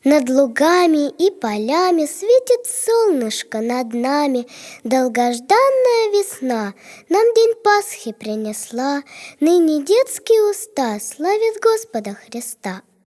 Над лугами и полями светит солнышко над нами. Долгожданная весна нам день Пасхи принесла. Ныне детские уста славят Господа Христа.